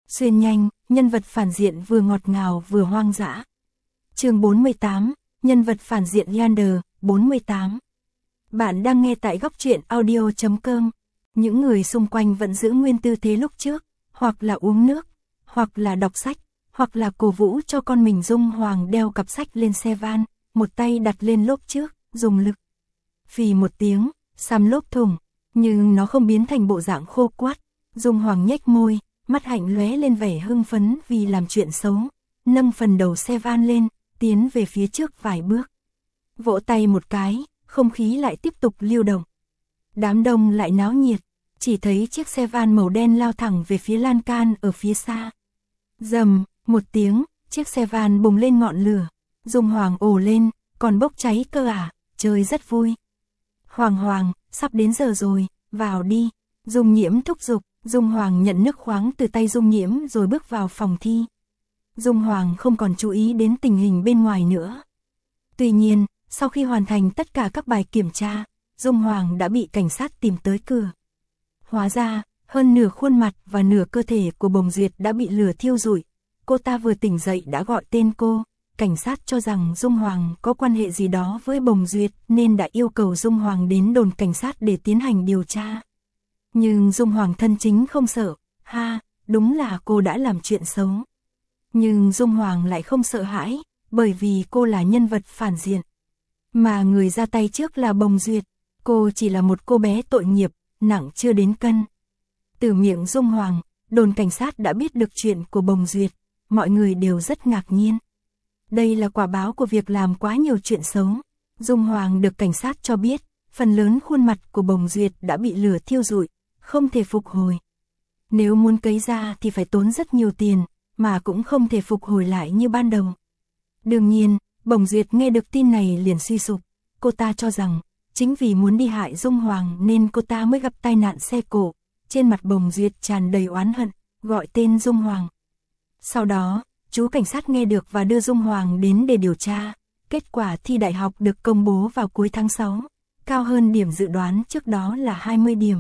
Xuyên nhanh, nhân vật phản diện vừa ngọt ngào vừa hoang dã. Chương 48, nhân vật phản diện Leander, 48. Bạn đang nghe tại góc truyện audio.com. Những người xung quanh vẫn giữ nguyên tư thế lúc trước, hoặc là uống nước, hoặc là đọc sách, hoặc là cổ vũ cho con mình. Dung Hoàng đeo cặp sách lên xe van, một tay đặt lên lốp trước, dùng lực. Phì một tiếng, xăm lốp thủng, nhưng nó không biến thành bộ dạng khô quắt. Dung Hoàng nhếch môi, mắt hạnh lóe lên vẻ hưng phấn vì làm chuyện xấu, nâng phần đầu xe van lên, tiến về phía trước vài bước. Vỗ tay một cái, không khí lại tiếp tục lưu động. Đám đông lại náo nhiệt, chỉ thấy chiếc xe van màu đen lao thẳng về phía lan can ở phía xa. Rầm, một tiếng, chiếc xe van bùng lên ngọn lửa. Dung Hoàng ồ lên, còn bốc cháy cơ à, chơi rất vui. Hoàng, sắp đến giờ rồi, vào đi. Dung Nhiễm thúc giục. Dung Hoàng nhận nước khoáng từ tay Dung Nhiễm rồi bước vào phòng thi. Dung Hoàng không còn chú ý đến tình hình bên ngoài nữa. Tuy nhiên, sau khi hoàn thành tất cả các bài kiểm tra, Dung Hoàng đã bị cảnh sát tìm tới cửa. Hóa ra, hơn nửa khuôn mặt và nửa cơ thể của Bồng Duyệt đã bị lửa thiêu rụi. Cô ta vừa tỉnh dậy đã gọi tên cô. Cảnh sát cho rằng Dung Hoàng có quan hệ gì đó với Bồng Duyệt nên đã yêu cầu Dung Hoàng đến đồn cảnh sát để tiến hành điều tra. Nhưng Dung Hoàng thân chính không sợ, đúng là cô đã làm chuyện xấu. Nhưng Dung Hoàng lại không sợ hãi, bởi vì cô là nhân vật phản diện. Mà người ra tay trước là Bồng Duyệt, cô chỉ là một cô bé tội nghiệp, nặng chưa đến cân. Từ miệng Dung Hoàng, đồn cảnh sát đã biết được chuyện của Bồng Duyệt, mọi người đều rất ngạc nhiên. Đây là quả báo của việc làm quá nhiều chuyện xấu. Dung Hoàng được cảnh sát cho biết, phần lớn khuôn mặt của Bồng Duyệt đã bị lửa thiêu rụi, không thể phục hồi. Nếu muốn cấy ra thì phải tốn rất nhiều tiền, mà cũng không thể phục hồi lại như ban đầu. Đương nhiên, Bồng Duyệt nghe được tin này liền suy sụp. Cô ta cho rằng, chính vì muốn đi hại Dung Hoàng nên cô ta mới gặp tai nạn xe cộ. Trên mặt Bồng Duyệt tràn đầy oán hận, gọi tên Dung Hoàng. Sau đó, chú cảnh sát nghe được và đưa Dung Hoàng đến để điều tra. Kết quả thi đại học được công bố vào cuối tháng 6, cao hơn điểm dự đoán trước đó là 20 điểm.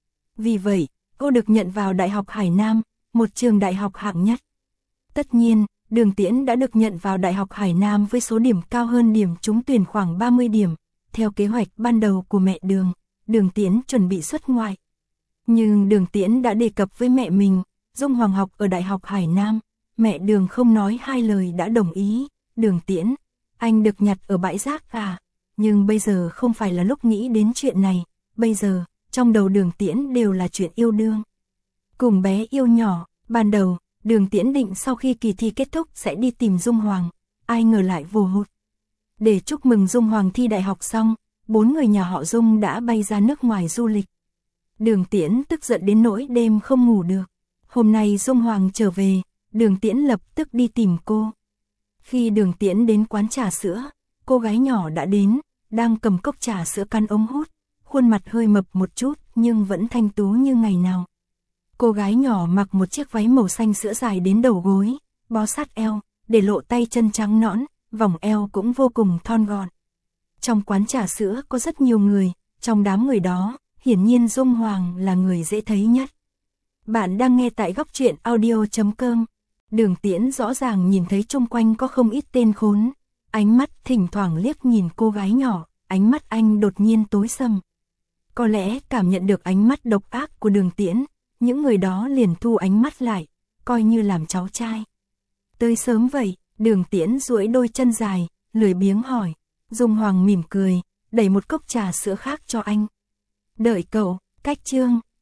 Vì vậy, cô được nhận vào Đại học Hải Nam, một trường đại học hạng nhất. Tất nhiên, Đường Tiễn đã được nhận vào Đại học Hải Nam với số điểm cao hơn điểm trúng tuyển khoảng 30 điểm. Theo kế hoạch ban đầu của mẹ Đường Tiễn chuẩn bị xuất ngoại. Nhưng Đường Tiễn đã đề cập với mẹ mình, Dung Hoàng học ở Đại học Hải Nam. Mẹ Đường không nói hai lời đã đồng ý. Đường Tiễn, anh được nhặt ở bãi rác à? Nhưng bây giờ không phải là lúc nghĩ đến chuyện này. Bây giờ, trong đầu Đường Tiễn đều là chuyện yêu đương. Cùng bé yêu nhỏ, ban đầu, Đường Tiễn định sau khi kỳ thi kết thúc sẽ đi tìm Dung Hoàng. Ai ngờ lại vô hụt. Để chúc mừng Dung Hoàng thi đại học xong, 4 người nhà họ Dung đã bay ra nước ngoài du lịch. Đường Tiễn tức giận đến nỗi đêm không ngủ được. Hôm nay Dung Hoàng trở về, Đường Tiễn lập tức đi tìm cô. Khi Đường Tiễn đến quán trà sữa, cô gái nhỏ đã đến, đang cầm cốc trà sữa căn ống hút. Khuôn mặt hơi mập một chút nhưng vẫn thanh tú như ngày nào. Cô gái nhỏ mặc một chiếc váy màu xanh sữa dài đến đầu gối, bó sát eo, để lộ tay chân trắng nõn, vòng eo cũng vô cùng thon gọn. Trong quán trà sữa có rất nhiều người, trong đám người đó, hiển nhiên Dung Hoàng là người dễ thấy nhất. Bạn đang nghe tại góc truyện audio.com. Đường Tiễn rõ ràng nhìn thấy chung quanh có không ít tên khốn, ánh mắt thỉnh thoảng liếc nhìn cô gái nhỏ, ánh mắt anh đột nhiên tối sầm. Có lẽ cảm nhận được ánh mắt độc ác của Đường Tiễn, những người đó liền thu ánh mắt lại, coi như làm cháu trai. Tới sớm vậy, Đường Tiễn duỗi đôi chân dài, lười biếng hỏi. Dung Hoàng mỉm cười, đẩy một cốc trà sữa khác cho anh. Đợi cậu, cách chương.